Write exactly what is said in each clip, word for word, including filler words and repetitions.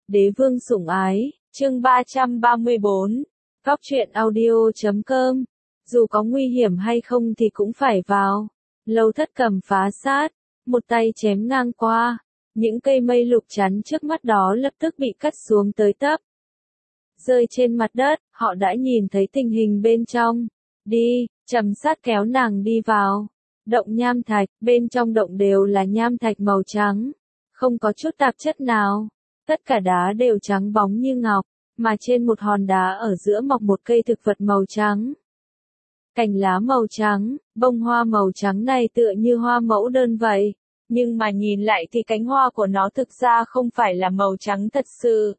Đế vương sủng ái, chương ba trăm ba mươi bốn, Góc truyện audio chấm com. Dù có nguy hiểm hay không thì cũng phải vào. Lâu Thất cầm phá sát, một tay chém ngang qua. Những cây mây lục chắn trước mắt đó lập tức bị cắt xuống tới tấp. Rơi trên mặt đất, họ đã nhìn thấy tình hình bên trong. Đi, Trầm Sát kéo nàng đi vào. Động nham thạch, bên trong động đều là nham thạch màu trắng. Không có chút tạp chất nào. Tất cả đá đều trắng bóng như ngọc, mà trên một hòn đá ở giữa mọc một cây thực vật màu trắng. Cành lá màu trắng, bông hoa màu trắng này tựa như hoa mẫu đơn vậy. Nhưng mà nhìn lại thì cánh hoa của nó thực ra không phải là màu trắng thật sự,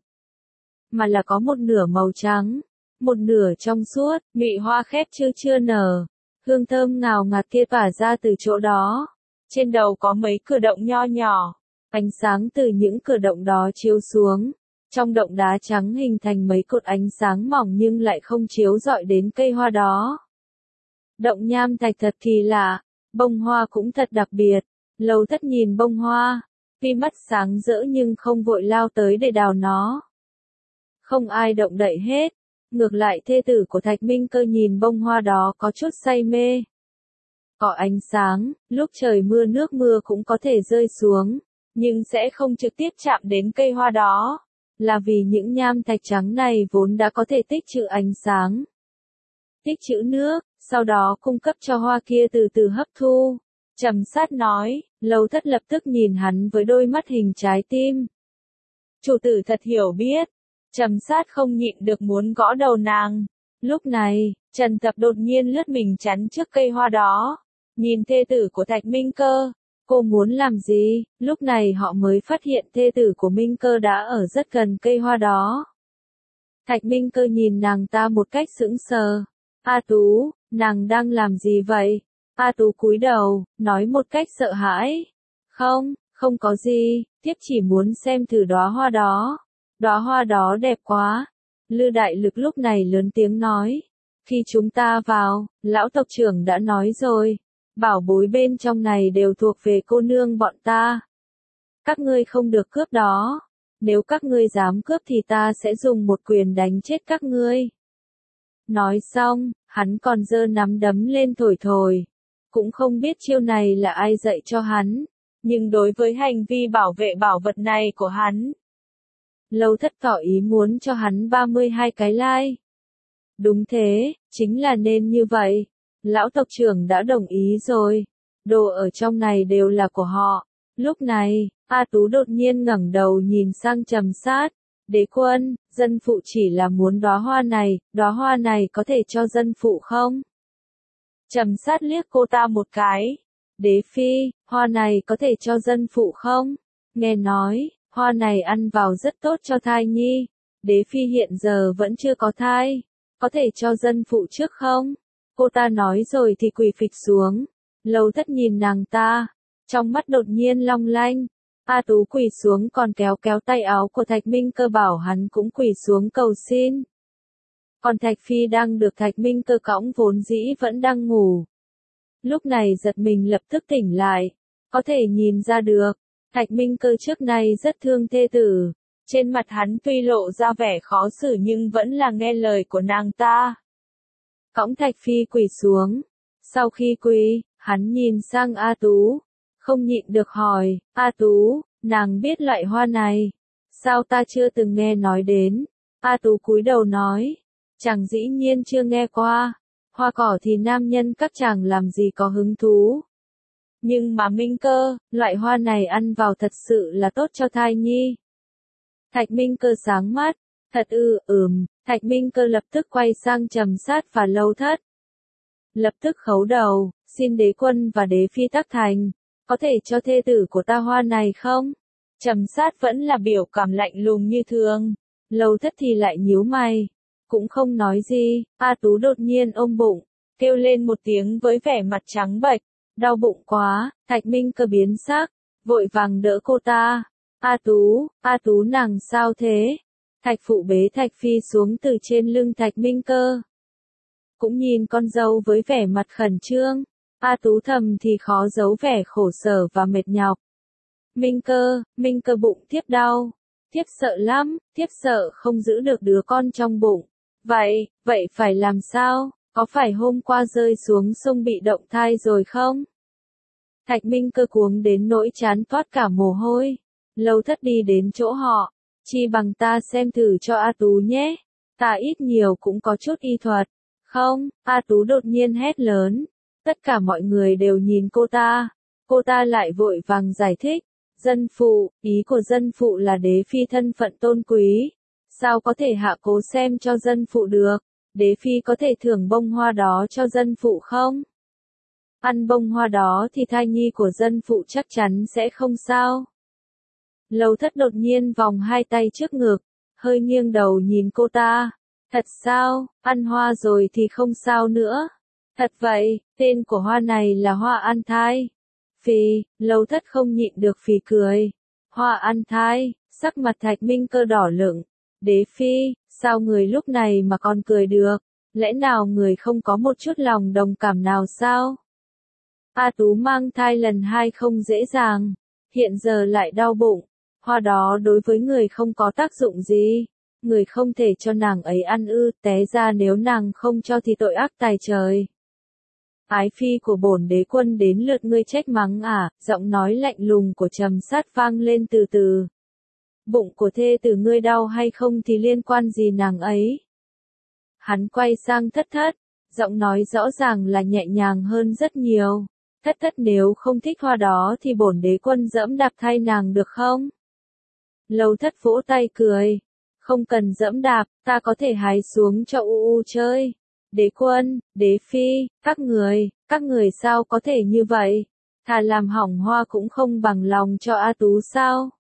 mà là có một nửa màu trắng, một nửa trong suốt, nhụy hoa khép chưa chưa nở. Hương thơm ngào ngạt kia tỏa ra từ chỗ đó. Trên đầu có mấy cửa động nho nhỏ. Ánh sáng từ những cửa động đó chiếu xuống. Trong động đá trắng hình thành mấy cột ánh sáng mỏng nhưng lại không chiếu rọi đến cây hoa đó. Động nham thạch thật kỳ lạ, bông hoa cũng thật đặc biệt. Lâu Thất nhìn bông hoa, vì mắt sáng rỡ nhưng không vội lao tới để đào nó. Không ai động đậy hết. Ngược lại thê tử của Thạch Minh Cơ nhìn bông hoa đó có chút say mê. Có ánh sáng, lúc trời mưa nước mưa cũng có thể rơi xuống, nhưng sẽ không trực tiếp chạm đến cây hoa đó, là vì những nham thạch trắng này vốn đã có thể tích trữ ánh sáng, tích trữ nước, sau đó cung cấp cho hoa kia từ từ hấp thu. Trầm Sát nói. Lâu Thất lập tức nhìn hắn với đôi mắt hình trái tim. Chủ tử thật hiểu biết. Trầm Sát không nhịn được muốn gõ đầu nàng. Lúc này, Trần Tập đột nhiên lướt mình chắn trước cây hoa đó. Nhìn thê tử của Thạch Minh Cơ. Cô muốn làm gì? Lúc này họ mới phát hiện thê tử của Minh Cơ đã ở rất gần cây hoa đó. Thạch Minh Cơ nhìn nàng ta một cách sững sờ. A Tú, nàng đang làm gì vậy? A Tú cúi đầu, nói một cách sợ hãi. Không, không có gì, thiếp chỉ muốn xem thử đóa hoa đó. Đóa hoa đó đẹp quá. Lư Đại Lực lúc này lớn tiếng nói. Khi chúng ta vào, lão tộc trưởng đã nói rồi. Bảo bối bên trong này đều thuộc về cô nương bọn ta. Các ngươi không được cướp đó. Nếu các ngươi dám cướp thì ta sẽ dùng một quyền đánh chết các ngươi. Nói xong, hắn còn giơ nắm đấm lên thổi thổi. Cũng không biết chiêu này là ai dạy cho hắn. Nhưng đối với hành vi bảo vệ bảo vật này của hắn, Lâu Thất tỏ ý muốn cho hắn ba mươi hai cái like. Đúng thế, chính là nên như vậy. Lão tộc trưởng đã đồng ý rồi. Đồ ở trong này đều là của họ. Lúc này, A Tú đột nhiên ngẩng đầu nhìn sang Trầm Sát. Đế quân, dân phụ chỉ là muốn đóa hoa này, đóa hoa này có thể cho dân phụ không? Trầm Sát liếc cô ta một cái. Đế phi, hoa này có thể cho dân phụ không? Nghe nói, hoa này ăn vào rất tốt cho thai nhi. Đế phi hiện giờ vẫn chưa có thai. Có thể cho dân phụ trước không? Cô ta nói rồi thì quỳ phịch xuống. Lâu Thất nhìn nàng ta. Trong mắt đột nhiên long lanh. A Tú quỳ xuống còn kéo kéo tay áo của Thạch Minh Cơ bảo hắn cũng quỳ xuống cầu xin. Còn Thạch Phi đang được Thạch Minh Cơ cõng vốn dĩ vẫn đang ngủ. Lúc này giật mình lập tức tỉnh lại. Có thể nhìn ra được. Thạch Minh Cơ trước nay rất thương thê tử. Trên mặt hắn tuy lộ ra vẻ khó xử nhưng vẫn là nghe lời của nàng ta. Cõng Thạch Phi quỳ xuống. Sau khi quỳ, hắn nhìn sang A Tú. Không nhịn được hỏi, A Tú, nàng biết loại hoa này. Sao ta chưa từng nghe nói đến? A Tú cúi đầu nói. Chàng dĩ nhiên chưa nghe qua. Hoa cỏ thì nam nhân các chàng làm gì có hứng thú. Nhưng mà Minh Cơ, loại hoa này ăn vào thật sự là tốt cho thai nhi. Thạch Minh Cơ sáng mắt. Thật ư, ừm, Thạch Minh Cơ lập tức quay sang Trầm Sát và Lâu Thất. Lập tức khấu đầu, xin đế quân và đế phi tác thành. Có thể cho thê tử của ta hoa này không? Trầm Sát vẫn là biểu cảm lạnh lùng như thường. Lâu Thất thì lại nhíu mày. Cũng không nói gì. A Tú đột nhiên ôm bụng. Kêu lên một tiếng với vẻ mặt trắng bệch. Đau bụng quá. Thạch Minh Cơ biến sắc. Vội vàng đỡ cô ta. A Tú, A Tú nàng sao thế? Thạch phụ bế Thạch Phi xuống từ trên lưng Thạch Minh Cơ. Cũng nhìn con dâu với vẻ mặt khẩn trương. A Tú thầm thì khó giấu vẻ khổ sở và mệt nhọc. Minh Cơ, Minh Cơ bụng tiếp đau. thiếp sợ lắm, thiếp sợ không giữ được đứa con trong bụng. Vậy, vậy phải làm sao? Có phải hôm qua rơi xuống sông bị động thai rồi không? Thạch Minh Cơ cuống đến nỗi chán toát cả mồ hôi. Lâu Thất đi đến chỗ họ, chi bằng ta xem thử cho A Tú nhé, ta ít nhiều cũng có chút y thuật. Không, A Tú đột nhiên hét lớn. Tất cả mọi người đều nhìn cô ta. Cô ta lại vội vàng giải thích. Dân phụ, ý của dân phụ là đế phi thân phận tôn quý. Sao có thể hạ cố xem cho dân phụ được? Đế phi có thể thưởng bông hoa đó cho dân phụ không? Ăn bông hoa đó thì thai nhi của dân phụ chắc chắn sẽ không sao. Lâu Thất đột nhiên vòng hai tay trước ngực, hơi nghiêng đầu nhìn cô ta. Thật sao, ăn hoa rồi thì không sao nữa. Thật vậy, tên của hoa này là hoa ăn thai. Phì, Lâu Thất không nhịn được phì cười. Hoa ăn thai, sắc mặt Thạch Minh Cơ đỏ lửng. Đế phi, sao người lúc này mà còn cười được? Lẽ nào người không có một chút lòng đồng cảm nào sao? A Tú mang thai lần hai không dễ dàng, hiện giờ lại đau bụng. Hoa đó đối với người không có tác dụng gì. Người không thể cho nàng ấy ăn ư, té ra nếu nàng không cho thì tội ác tày trời. Ái phi của bổn đế quân đến lượt ngươi trách mắng à, giọng nói lạnh lùng của Trầm Sát vang lên từ từ. Bụng của thê tử ngươi đau hay không thì liên quan gì nàng ấy. Hắn quay sang Thất Thất, giọng nói rõ ràng là nhẹ nhàng hơn rất nhiều. Thất Thất nếu không thích hoa đó thì bổn đế quân dẫm đạp thay nàng được không? Lâu Thất vỗ tay cười. Không cần dẫm đạp, ta có thể hái xuống cho u u chơi. Đế quân, đế phi, các người, các người sao có thể như vậy? Thà làm hỏng hoa cũng không bằng lòng cho A Tú sao?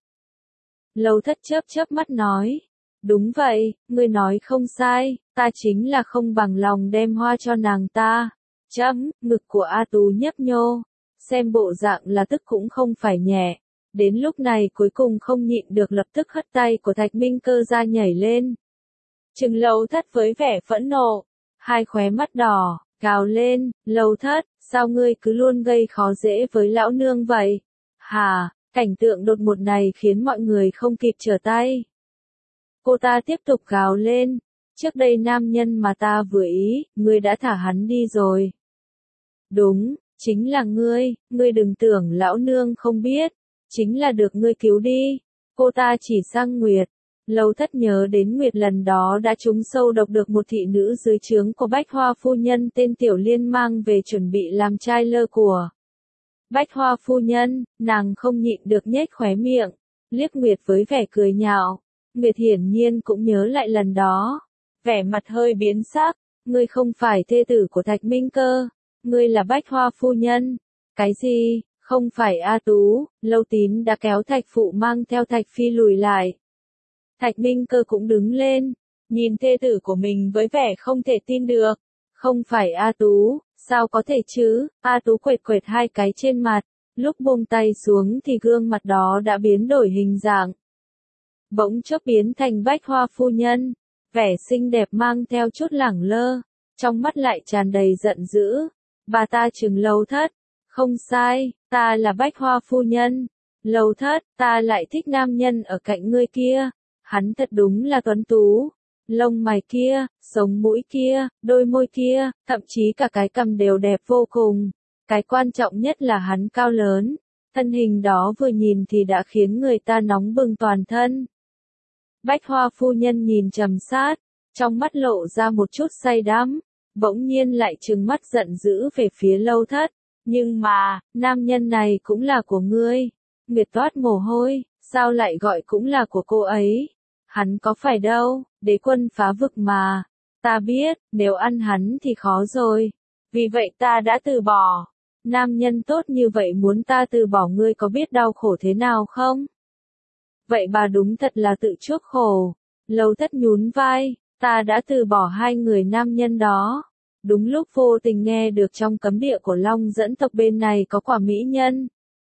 Lâu Thất chớp chớp mắt nói. Đúng vậy, ngươi nói không sai, ta chính là không bằng lòng đem hoa cho nàng ta. Chấm, ngực của A Tú nhấp nhô. Xem bộ dạng là tức cũng không phải nhẹ. Đến lúc này cuối cùng không nhịn được lập tức hất tay của Thạch Minh Cơ ra nhảy lên. Trừng Lâu Thất với vẻ phẫn nộ. Hai khóe mắt đỏ, gào lên, Lâu Thất, sao ngươi cứ luôn gây khó dễ với lão nương vậy? Hà, cảnh tượng đột ngột này khiến mọi người không kịp trở tay. Cô ta tiếp tục gào lên, trước đây nam nhân mà ta vừa ý, ngươi đã thả hắn đi rồi. Đúng, chính là ngươi, ngươi đừng tưởng lão nương không biết, chính là được ngươi cứu đi. Cô ta chỉ sang Nguyệt. Lâu Thất nhớ đến Nguyệt lần đó đã trúng sâu độc được một thị nữ dưới trướng của Bách Hoa phu nhân tên Tiểu Liên mang về chuẩn bị làm trai lơ của. Bách Hoa phu nhân, nàng không nhịn được nhếch khóe miệng, liếc Nguyệt với vẻ cười nhạo. Nguyệt hiển nhiên cũng nhớ lại lần đó, vẻ mặt hơi biến sắc, ngươi không phải thê tử của Thạch Minh Cơ, ngươi là Bách Hoa phu nhân. Cái gì? Không phải A Tú. Lâu Tín đã kéo Thạch phụ mang theo Thạch phi lùi lại. Thạch Minh Cơ cũng đứng lên, nhìn thê tử của mình với vẻ không thể tin được. Không phải A Tú, sao có thể chứ? A Tú quệt quệt hai cái trên mặt, lúc buông tay xuống thì gương mặt đó đã biến đổi hình dạng. Bỗng chốc biến thành Bách Hoa phu nhân, vẻ xinh đẹp mang theo chút lẳng lơ, trong mắt lại tràn đầy giận dữ. Bà ta trừng Lâu Thất, không sai, ta là Bách Hoa phu nhân. Lâu Thất, ta lại thích nam nhân ở cạnh ngươi kia. Hắn thật đúng là tuấn tú. Lông mày kia, sống mũi kia, đôi môi kia, thậm chí cả cái cằm đều đẹp vô cùng. Cái quan trọng nhất là hắn cao lớn. Thân hình đó vừa nhìn thì đã khiến người ta nóng bừng toàn thân. Bách Hoa phu nhân nhìn Trầm Sát, trong mắt lộ ra một chút say đắm, bỗng nhiên lại trừng mắt giận dữ về phía Lâu Thất. Nhưng mà, nam nhân này cũng là của ngươi. Nguyệt toát mồ hôi, sao lại gọi cũng là của cô ấy? Hắn có phải đâu, đế quân phá vực mà. Ta biết, nếu ăn hắn thì khó rồi. Vì vậy ta đã từ bỏ. Nam nhân tốt như vậy muốn ta từ bỏ ngươi có biết đau khổ thế nào không? Vậy bà đúng thật là tự chuốc khổ. Lâu Thất nhún vai, ta đã từ bỏ hai người nam nhân đó. Đúng lúc vô tình nghe được trong cấm địa của Long Dẫn tộc bên này có quả mỹ nhân.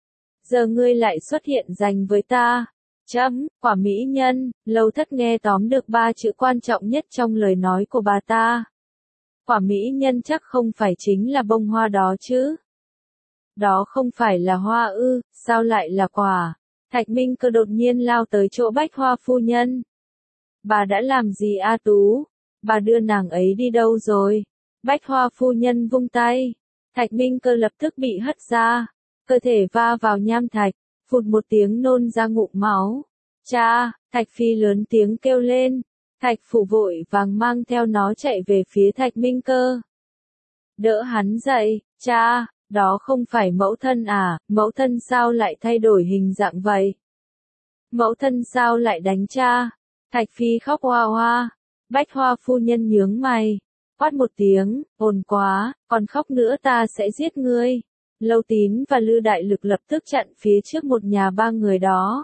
Giờ ngươi lại xuất hiện giành với ta. Chấm, quả mỹ nhân. Lâu Thất nghe tóm được ba chữ quan trọng nhất trong lời nói của bà ta. Quả mỹ nhân chắc không phải chính là bông hoa đó chứ? Đó không phải là hoa ư, sao lại là quả? Thạch Minh Cơ đột nhiên lao tới chỗ Bách Hoa phu nhân. Bà đã làm gì A Tú? Bà đưa nàng ấy đi đâu rồi? Bách Hoa phu nhân vung tay. Thạch Minh Cơ lập tức bị hất ra. Cơ thể va vào nham thạch. Phụt một tiếng nôn ra ngụm máu. Cha! Thạch Phi lớn tiếng kêu lên. Thạch Phủ vội vàng mang theo nó chạy về phía Thạch Minh Cơ. Đỡ hắn dậy. Cha! Đó không phải mẫu thân à? Mẫu thân sao lại thay đổi hình dạng vậy? Mẫu thân sao lại đánh cha? Thạch Phi khóc hoa hoa. Bách Hoa phu nhân nhướng mày. Quát một tiếng, ồn quá, còn khóc nữa ta sẽ giết ngươi. Lâu Tín và Lư Đại Lực lập tức chặn phía trước một nhà ba người đó.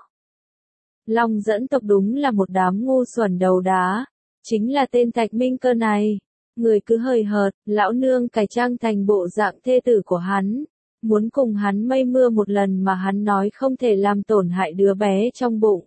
Long dẫn tộc đúng là một đám ngu xuẩn đầu đá. Chính là tên Thạch Minh Cơ này. Người cứ hời hợt, lão nương cải trang thành bộ dạng thê tử của hắn. Muốn cùng hắn mây mưa một lần mà hắn nói không thể làm tổn hại đứa bé trong bụng.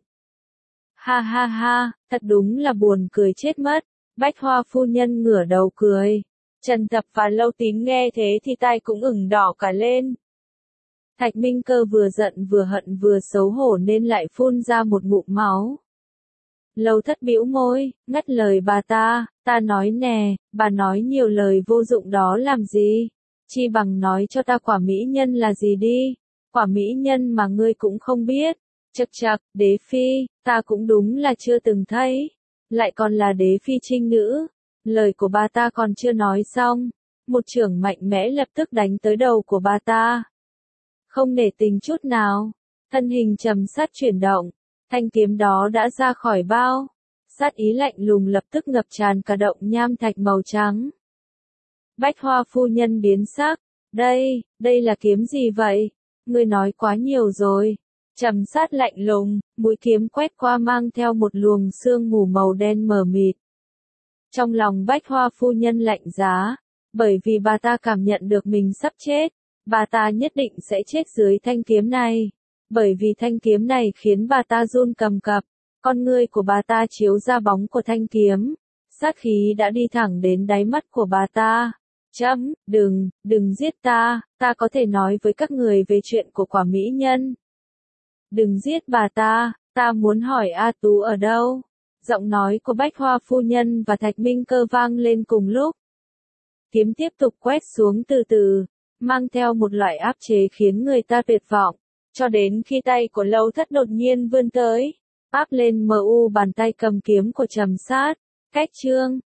Ha ha ha, thật đúng là buồn cười chết mất. Bách Hoa phu nhân ngửa đầu cười. Trần Tập và Lâu Tín nghe thế thì tai cũng ửng đỏ cả lên. Thạch Minh Cơ vừa giận vừa hận vừa xấu hổ nên lại phun ra một ngụm máu. Lâu Thất bĩu môi, ngắt lời bà ta, ta nói nè, bà nói nhiều lời vô dụng đó làm gì? Chi bằng nói cho ta quả mỹ nhân là gì đi? Quả mỹ nhân mà ngươi cũng không biết. Chậc chậc, đế phi, ta cũng đúng là chưa từng thấy. Lại còn là đế phi trinh nữ. Lời của bà ta còn chưa nói xong. Một chưởng mạnh mẽ lập tức đánh tới đầu của bà ta. Không nể tình chút nào. Thân hình trầm sát chuyển động. Thanh kiếm đó đã ra khỏi bao. Sát ý lạnh lùng lập tức ngập tràn cả động nham thạch màu trắng. Bách Hoa phu nhân biến sắc. Đây, đây là kiếm gì vậy? Ngươi nói quá nhiều rồi. Trầm sát lạnh lùng, mũi kiếm quét qua mang theo một luồng sương mù màu đen mờ mịt. Trong lòng Bách Hoa phu nhân lạnh giá, bởi vì bà ta cảm nhận được mình sắp chết, bà ta nhất định sẽ chết dưới thanh kiếm này. Bởi vì thanh kiếm này khiến bà ta run cầm cập, con ngươi của bà ta chiếu ra bóng của thanh kiếm, sát khí đã đi thẳng đến đáy mắt của bà ta. Chấm, đừng, đừng giết ta, ta có thể nói với các người về chuyện của quả mỹ nhân. Đừng giết bà ta, ta muốn hỏi A Tú ở đâu? Giọng nói của Bách Hoa phu nhân và Thạch Minh Cơ vang lên cùng lúc. Kiếm tiếp tục quét xuống từ từ, mang theo một loại áp chế khiến người ta tuyệt vọng, cho đến khi tay của Lâu Thất đột nhiên vươn tới, áp lên mờ u bàn tay cầm kiếm của Trầm Sát. Cách chương